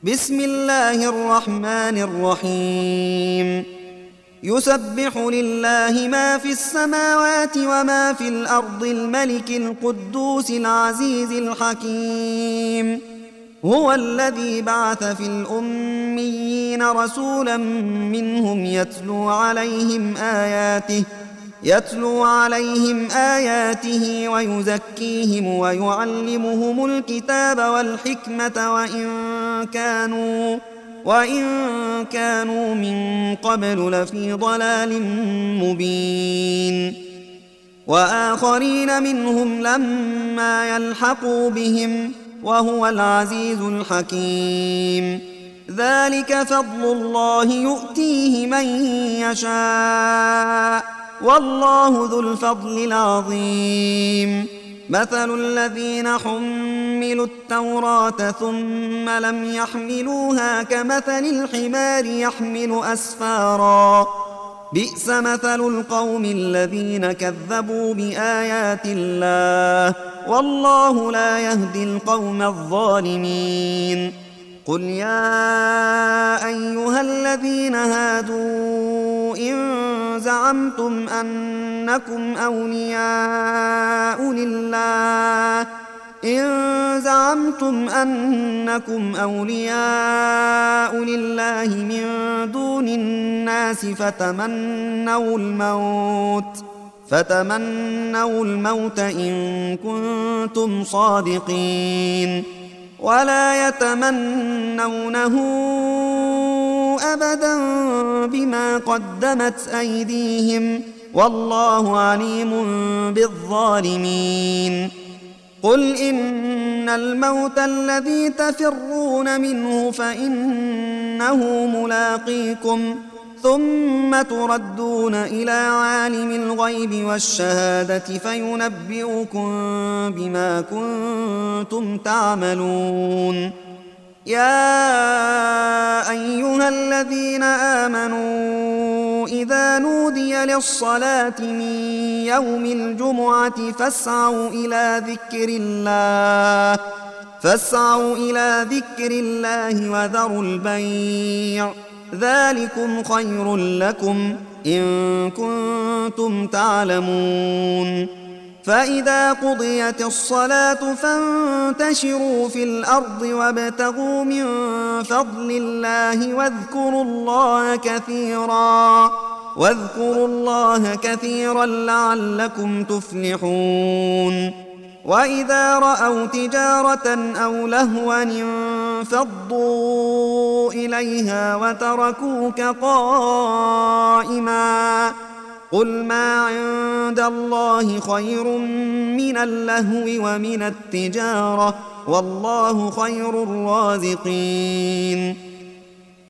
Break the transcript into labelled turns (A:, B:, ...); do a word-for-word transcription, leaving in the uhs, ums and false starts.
A: بسم الله الرحمن الرحيم يسبح لله ما في السماوات وما في الأرض الملك القدوس العزيز الحكيم هو الذي بعث في الأميين رسولا منهم يتلو عليهم آياته يتلو عليهم آياته ويزكيهم ويعلمهم الكتاب والحكمة وإن كانوا وإن كانوا من قبل لفي ضلال مبين وآخرين منهم لما يلحقوا بهم وهو العزيز الحكيم ذلك فضل الله يؤتيه من يشاء والله ذو الفضل العظيم مثل الذين حملوا التوراة ثم لم يحملوها كمثل الحمار يحمل أسفارا بئس مثل القوم الذين كذبوا بآيات الله والله لا يهدي القوم الظالمين قل يا أيها الذين هادوا إن زعمتم أنكم أولياء لله إن زعمتم أنكم أولياء لله من دون الناس فتمنوا الموت فتمنوا الموت إن كنتم صادقين ولا يتمنونه أبدا بما قدمت أيديهم والله عليم بالظالمين قل إن الموت الذي تفرون منه فإنه ملاقيكم ثم تردون إلى عالم الغيب والشهادة فينبئكم بما كنتم تعملون يا أيها الذين آمنوا إذا نودي للصلاة من يوم الجمعة فاسعوا إلى ذكر الله فاسعوا إلى ذكر الله وذروا البيع ذلكم خير لكم إن كنتم تعلمون فإذا قضيت الصلاة فانتشروا في الأرض وابتغوا من فضل الله واذكروا الله كثيرا واذكروا الله كثيرا لعلكم تفلحون وإذا رأوا تجارة أو لهوا انفضوا إليها وتركوك قائما قل ما عند الله خير من اللهو ومن التجارة والله خير الرازقين